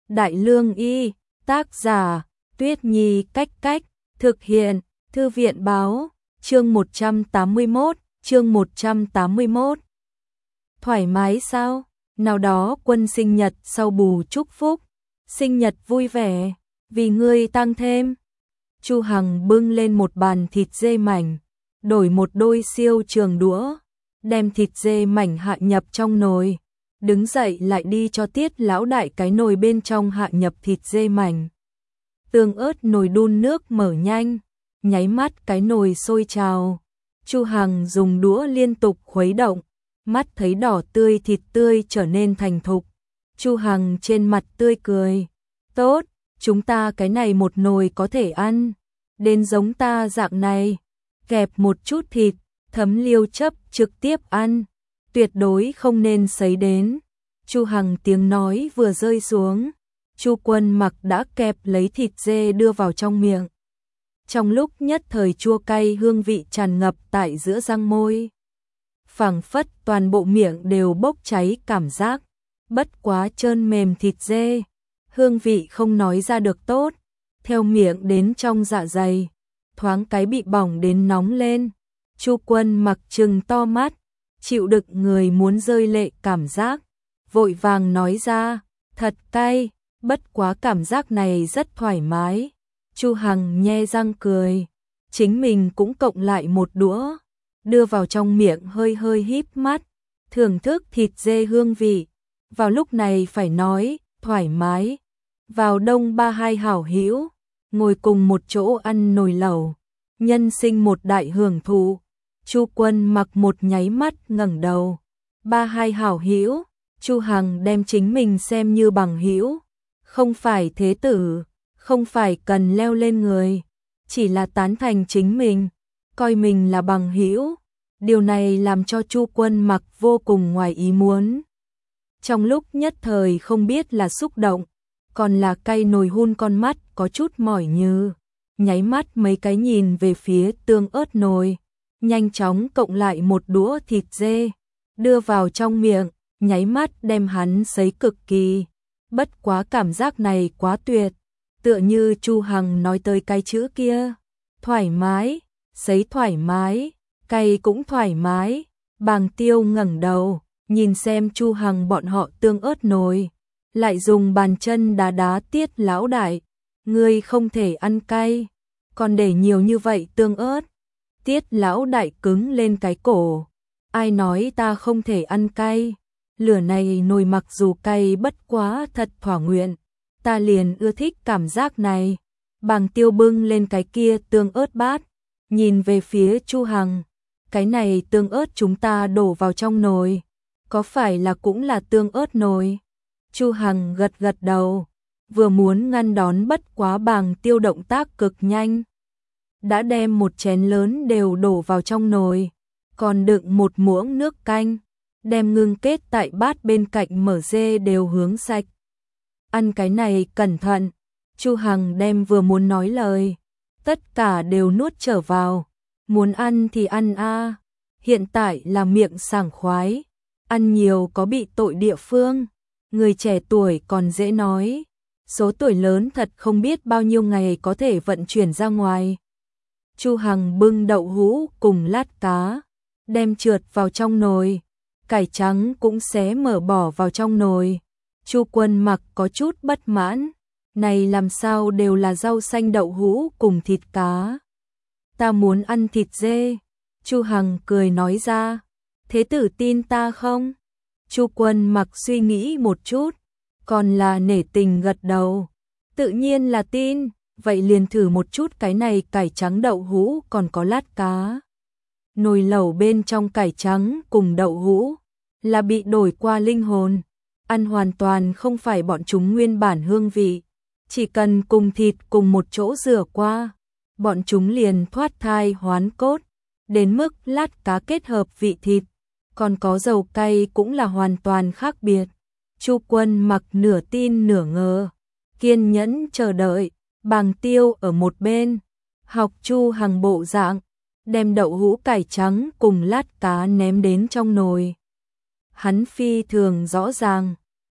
Đại Lương Y, tác giả, Tuyết Nhi Cách Cách, thực hiện, Thư viện Báo, chương 181. Thoải mái sao? Nào đó Quân sinh nhật sau bù chúc phúc, sinh nhật vui vẻ, vì ngươi tăng thêm. Chu Hằng bưng lên một bàn thịt dê mảnh, đổi một đôi siêu trường đũa, đem thịt dê mảnh hạ nhập trong nồi, đứng dậy lại đi cho Tiết lão đại cái nồi bên trong hạ nhập thịt dê mảnh. Tương ớt nồi đun nước mở nhanh, nháy mắt cái nồi sôi trào. Chu Hằng dùng đũa liên tục khuấy động, mắt thấy đỏ tươi thịt tươi trở nên thành thục. Chu Hằng trên mặt tươi cười, tốt, chúng ta cái này một nồi có thể ăn, đến giống ta dạng này, kẹp một chút thịt, thấm liêu chấp trực tiếp ăn, tuyệt đối không nên sấy đến. Chu Hằng tiếng nói vừa rơi xuống, Chu Quân Mặc đã kẹp lấy thịt dê đưa vào trong miệng. Trong lúc nhất thời chua cay hương vị tràn ngập tại giữa răng môi, phảng phất toàn bộ miệng đều bốc cháy cảm giác. Bất quá trơn mềm thịt dê, hương vị không nói ra được tốt, theo miệng đến trong dạ dày, thoáng cái bị bỏng đến nóng lên. Chu Quân Mặc trừng to mắt, chịu đựng người muốn rơi lệ cảm giác, vội vàng nói ra, thật cay, bất quá cảm giác này rất thoải mái. Chu Hằng nhe răng cười, chính mình cũng cộng lại một đũa, đưa vào trong miệng hơi hơi híp mắt, thưởng thức thịt dê hương vị. Vào lúc này phải nói, thoải mái. Vào đông ba hai hảo hữu, ngồi cùng một chỗ ăn nồi lẩu, nhân sinh một đại hưởng thụ. Chu Quân Mặc một nháy mắt ngẩng đầu. Ba hai hảo hữu, Chu Hằng đem chính mình xem như bằng hữu, không phải thế tử, không phải cần leo lên người, chỉ là tán thành chính mình, coi mình là bằng hữu. Điều này làm cho Chu Quân Mặc vô cùng ngoài ý muốn. Trong lúc nhất thời không biết là xúc động, còn là cay nồi hun con mắt có chút mỏi như, nháy mắt mấy cái nhìn về phía tương ớt nồi, nhanh chóng cộng lại một đũa thịt dê, đưa vào trong miệng, nháy mắt đem hắn sấy cực kỳ. Bất quá cảm giác này quá tuyệt, tựa như Chu Hằng nói tới cái chữ kia, thoải mái, sấy thoải mái, cay cũng thoải mái. Bàng Tiêu ngẩng đầu, nhìn xem Chu Hằng bọn họ tương ớt nồi, lại dùng bàn chân đá đá Tiết lão đại, ngươi không thể ăn cay, còn để nhiều như vậy tương ớt. Tiết lão đại cứng lên cái cổ, ai nói ta không thể ăn cay, lửa này nồi mặc dù cay bất quá thật thỏa nguyện, ta liền ưa thích cảm giác này. Bàng Tiêu bưng lên cái kia tương ớt bát, nhìn về phía Chu Hằng, cái này tương ớt chúng ta đổ vào trong nồi, có phải là cũng là tương ớt nồi? Chu Hằng gật gật đầu, vừa muốn ngăn đón bất quá Bàng Tiêu động tác cực nhanh, đã đem một chén lớn đều đổ vào trong nồi, còn đựng một muỗng nước canh, đem ngưng kết tại bát bên cạnh mở dê đều hướng sạch. Ăn cái này cẩn thận. Chu Hằng đem vừa muốn nói lời, tất cả đều nuốt trở vào. Muốn ăn thì ăn a, hiện tại là miệng sảng khoái, ăn nhiều có bị tội địa phương. Người trẻ tuổi còn dễ nói, số tuổi lớn thật không biết bao nhiêu ngày có thể vận chuyển ra ngoài. Chu Hằng bưng đậu hũ cùng lát cá, đem trượt vào trong nồi, cải trắng cũng xé mở bỏ vào trong nồi. Chu Quân Mặc có chút bất mãn, này làm sao đều là rau xanh đậu hũ cùng thịt cá. Ta muốn ăn thịt dê. Chu Hằng cười nói ra, thế tử tin ta không? Chu Quân Mặc suy nghĩ một chút, còn là nể tình gật đầu, tự nhiên là tin, vậy liền thử một chút cái này cải trắng đậu hũ còn có lát cá. Nồi lẩu bên trong cải trắng cùng đậu hũ là bị đổi qua linh hồn, ăn hoàn toàn không phải bọn chúng nguyên bản hương vị, chỉ cần cùng thịt cùng một chỗ rửa qua, bọn chúng liền thoát thai hoán cốt, đến mức lát cá kết hợp vị thịt, còn có dầu cay cũng là hoàn toàn khác biệt. Chu Quân Mặc nửa tin nửa ngờ, kiên nhẫn chờ đợi. Bàng Tiêu ở một bên, học Chu Hằng bộ dạng, đem đậu hũ cải trắng cùng lát cá ném đến trong nồi. Hắn phi thường rõ ràng,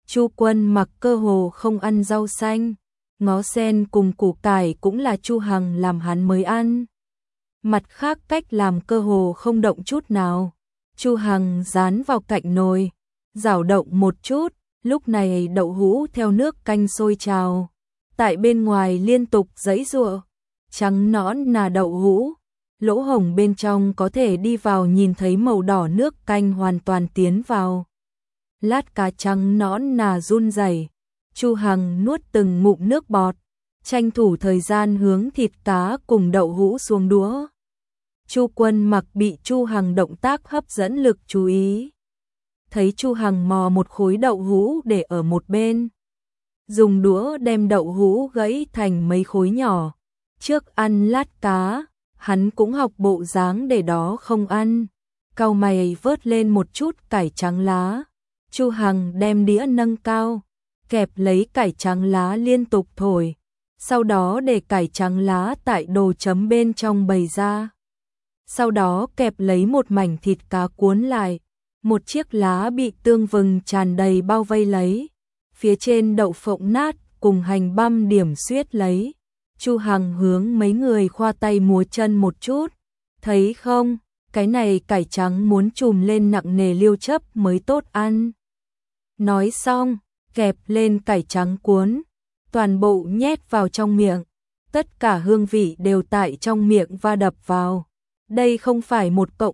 Chu Quân Mặc cơ hồ không ăn rau xanh, ngó sen cùng củ cải cũng là Chu Hằng làm hắn mới ăn. Mặt khác cách làm cơ hồ không động chút nào. Chu Hằng dán vào cạnh nồi, rảo động một chút, lúc này đậu hũ theo nước canh sôi trào, tại bên ngoài liên tục giãy giụa, trắng nõn là đậu hũ, lỗ hổng bên trong có thể đi vào nhìn thấy màu đỏ nước canh hoàn toàn tiến vào. Lát cá trắng nõn là run rẩy, Chu Hằng nuốt từng ngụm nước bọt, tranh thủ thời gian hướng thịt cá cùng đậu hũ xuống đũa. Chu Quân Mặc bị Chu Hằng động tác hấp dẫn lực chú ý. Thấy Chu Hằng mò một khối đậu hũ để ở một bên, dùng đũa đem đậu hũ gãy thành mấy khối nhỏ. Trước ăn lát cá, hắn cũng học bộ dáng để đó không ăn. Cau mày vớt lên một chút cải trắng lá. Chu Hằng đem đĩa nâng cao, kẹp lấy cải trắng lá liên tục thổi, sau đó để cải trắng lá tại đồ chấm bên trong bày ra. Sau đó kẹp lấy một mảnh thịt cá cuốn lại, một chiếc lá bị tương vừng tràn đầy bao vây lấy, phía trên đậu phộng nát cùng hành băm điểm xuyết lấy. Chu Hằng hướng mấy người khoa tay múa chân một chút, thấy không, cái này cải trắng muốn trùm lên nặng nề liêu chấp mới tốt ăn. Nói xong, kẹp lên cải trắng cuốn, toàn bộ nhét vào trong miệng, tất cả hương vị đều tại trong miệng va đập vào. Đây không phải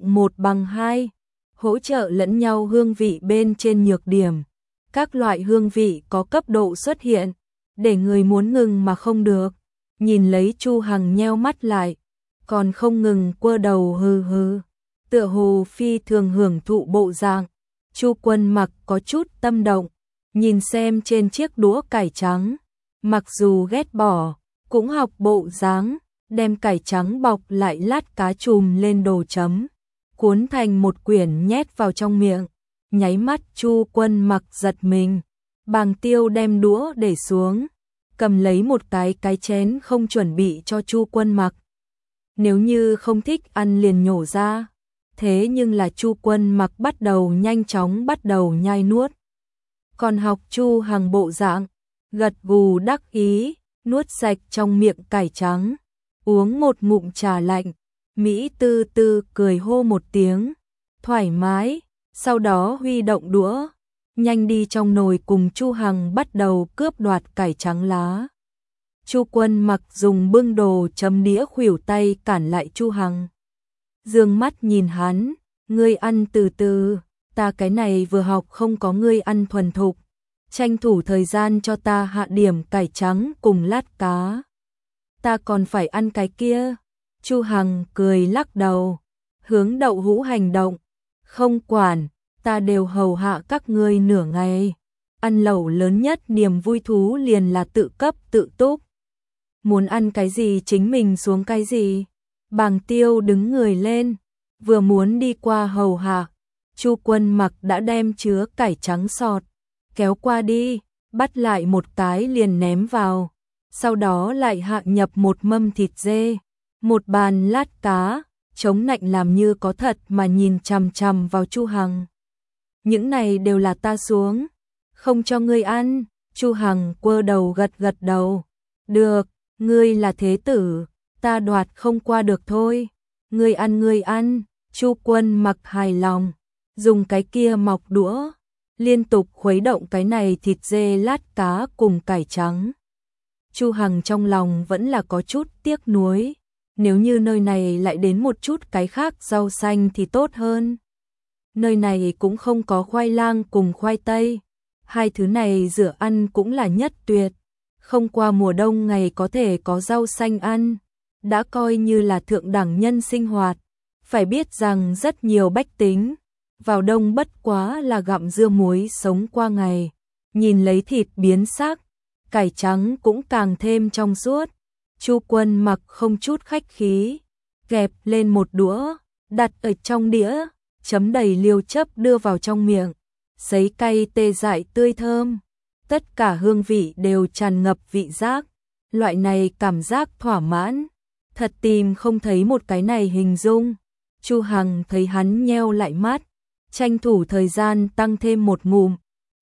1+1=2, hỗ trợ lẫn nhau hương vị bên trên nhược điểm. Các loại hương vị có cấp độ xuất hiện, để người muốn ngừng mà không được. Nhìn lấy Chu Hằng nheo mắt lại, còn không ngừng quơ đầu hừ hừ, tựa hồ phi thường hưởng thụ bộ dạng. Chu Quân Mặc có chút tâm động, nhìn xem trên chiếc đũa cải trắng, mặc dù ghét bỏ, cũng học bộ dáng, đem cải trắng bọc lại lát cá chùm lên đồ chấm, cuốn thành một quyển nhét vào trong miệng. Nháy mắt Chu Quân Mặc giật mình, Bàng Tiêu đem đũa để xuống, cầm lấy một cái chén không chuẩn bị cho Chu Quân Mặc. Nếu như không thích ăn liền nhổ ra. Thế nhưng là Chu Quân Mặc bắt đầu nhanh chóng bắt đầu nhai nuốt. Còn học Chu Hằng bộ dạng, gật gù đắc ý, nuốt sạch trong miệng cải trắng, uống một ngụm trà lạnh, Mỹ tư tư cười hô một tiếng, thoải mái, sau đó huy động đũa, nhanh đi trong nồi cùng Chu Hằng bắt đầu cướp đoạt cải trắng lá. Chu Quân Mặc dùng bưng đồ chấm đĩa khuỷu tay cản lại Chu Hằng. Dương mắt nhìn hắn, ngươi ăn từ từ, ta cái này vừa học không có ngươi ăn thuần thục, tranh thủ thời gian cho ta hạ điểm cải trắng cùng lát cá. Ta còn phải ăn cái kia. Chu Hằng cười lắc đầu, hướng đậu hũ hành động, không quản, ta đều hầu hạ các ngươi nửa ngày. Ăn lẩu lớn nhất niềm vui thú liền là tự cấp tự túc. Muốn ăn cái gì chính mình xuống cái gì. Bàng Tiêu đứng người lên, vừa muốn đi qua hầu hạ, Chu Quân Mặc đã đem chứa cải trắng sọt, kéo qua đi, bắt lại một cái liền ném vào, sau đó lại hạ nhập một mâm thịt dê, một bàn lát cá, chống nạnh làm như có thật mà nhìn chằm chằm vào Chu Hằng. Những này đều là ta xuống, không cho ngươi ăn. Chu Hằng quơ đầu gật gật đầu, được, ngươi là thế tử, ta đoạt không qua được thôi, ngươi ăn. Chu Quân Mặc hài lòng, dùng cái kia mọc đũa, liên tục khuấy động cái này thịt dê lát cá cùng cải trắng. Chu Hằng trong lòng vẫn là có chút tiếc nuối, nếu như nơi này lại đến một chút cái khác rau xanh thì tốt hơn. Nơi này cũng không có khoai lang cùng khoai tây, hai thứ này rửa ăn cũng là nhất tuyệt, không qua mùa đông ngày có thể có rau xanh ăn, đã coi như là thượng đẳng nhân sinh hoạt. Phải biết rằng rất nhiều bách tính, vào đông bất quá là gặm dưa muối sống qua ngày, nhìn lấy thịt biến sắc, cải trắng cũng càng thêm trong suốt. Chu Quân Mặc không chút khách khí, kẹp lên một đũa, đặt ở trong đĩa, chấm đầy liêu chấp đưa vào trong miệng, sấy cay tê dại tươi thơm, tất cả hương vị đều tràn ngập vị giác, loại này cảm giác thỏa mãn, thật tìm không thấy một cái này hình dung. Chu Hằng thấy hắn nheo lại mắt, tranh thủ thời gian tăng thêm một ngụm,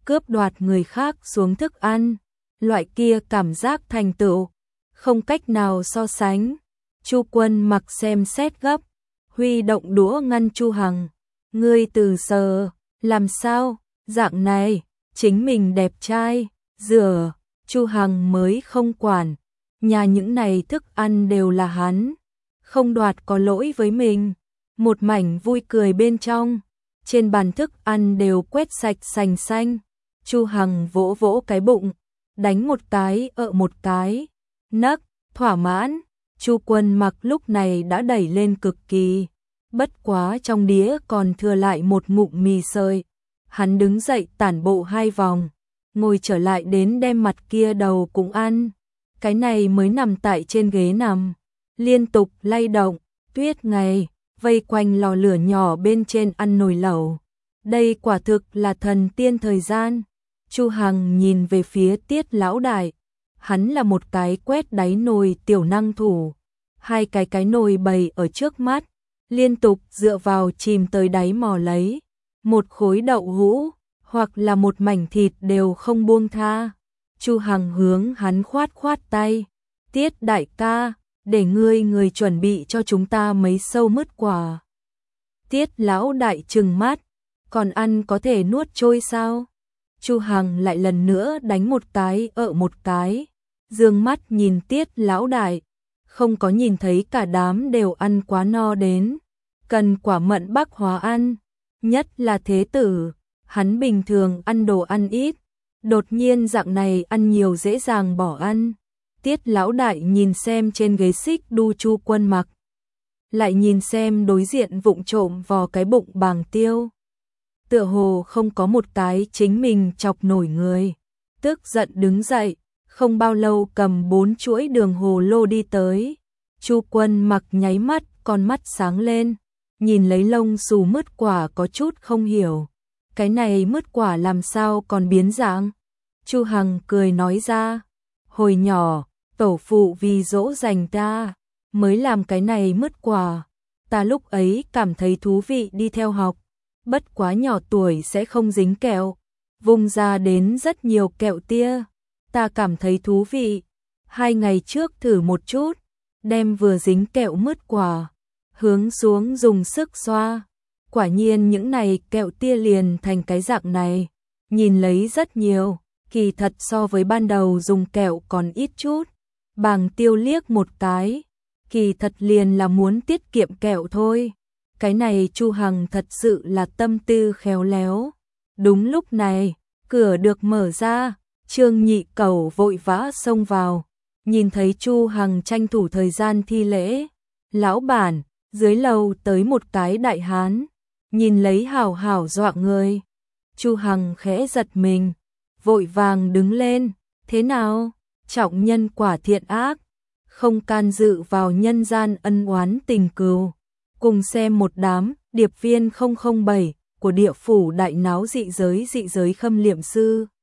cướp đoạt người khác xuống thức ăn, loại kia cảm giác thành tựu, không cách nào so sánh. Chu Quân Mặc xem xét gấp, huy động đũa ngăn Chu Hằng. Ngươi từ giờ, làm sao, dạng này, chính mình đẹp trai, rửa, Chu Hằng mới không quản. Nhà những này thức ăn đều là hắn, không đoạt có lỗi với mình. Một mảnh vui cười bên trong, trên bàn thức ăn đều quét sạch sành xanh. Chu Hằng vỗ vỗ cái bụng, đánh một cái một cái, nấc, thỏa mãn. Chu Quân Mặc lúc này đã đẩy lên cực kỳ, bất quá trong đĩa còn thừa lại một ngụm mì sợi. Hắn đứng dậy tản bộ 2 vòng, ngồi trở lại đến đem mặt kia đầu cũng ăn. Cái này mới nằm tại trên ghế nằm, liên tục lay động. Tuyết Ngày vây quanh lò lửa nhỏ bên trên ăn nồi lẩu. Đây quả thực là thần tiên thời gian. Chu Hằng nhìn về phía Tiết lão đại, hắn là một cái quét đáy nồi tiểu năng thủ, 2 cái nồi bày ở trước mắt, liên tục dựa vào chìm tới đáy mò lấy, một khối đậu hũ hoặc là một mảnh thịt đều không buông tha. Chu Hằng hướng hắn khoát khoát tay, Tiết đại ca, để người chuẩn bị cho chúng ta mấy sâu mứt quả. Tiết lão đại trừng mắt, còn ăn có thể nuốt trôi sao? Chu Hằng lại lần nữa đánh một cái một cái, dương mắt nhìn Tiết lão đại, không có nhìn thấy cả đám đều ăn quá no đến, cần quả mận bác hóa ăn, nhất là thế tử, hắn bình thường ăn đồ ăn ít, đột nhiên dạng này ăn nhiều dễ dàng bỏ ăn. Tiết lão đại nhìn xem trên ghế xích đu Chu Quân Mặc, lại nhìn xem đối diện vụng trộm vò cái bụng Bàng Tiêu. Tựa hồ không có một cái chính mình chọc nổi người, tức giận đứng dậy, không bao lâu cầm 4 chuỗi đường hồ lô đi tới. Chu Quân Mặc nháy mắt, con mắt sáng lên, nhìn lấy lông xù mứt quả có chút không hiểu. Cái này mứt quả làm sao còn biến dạng? Chu Hằng cười nói ra, hồi nhỏ, tổ phụ vì dỗ dành ta, mới làm cái này mứt quả. Ta lúc ấy cảm thấy thú vị đi theo học, bất quá nhỏ tuổi sẽ không dính kẹo, vung ra đến rất nhiều kẹo tia. Ta cảm thấy thú vị, 2 ngày trước thử một chút, đem vừa dính kẹo mứt quả, hướng xuống dùng sức xoa. Quả nhiên những này kẹo tia liền thành cái dạng này, nhìn lấy rất nhiều, kỳ thật so với ban đầu dùng kẹo còn ít chút. Bàng Tiêu liếc một cái, kỳ thật liền là muốn tiết kiệm kẹo thôi. Cái này Chu Hằng thật sự là tâm tư khéo léo. Đúng lúc này, cửa được mở ra, Trương Nhị Cẩu vội vã xông vào, nhìn thấy Chu Hằng tranh thủ thời gian thi lễ. Lão bản, dưới lầu tới một cái đại hán, nhìn lấy hảo hảo dọa người. Chu Hằng khẽ giật mình, vội vàng đứng lên, thế nào? Trọng nhân quả thiện ác, không can dự vào nhân gian ân oán tình cừu. Cùng xem một đám điệp viên 007 của địa phủ đại náo dị giới khâm liệm sư.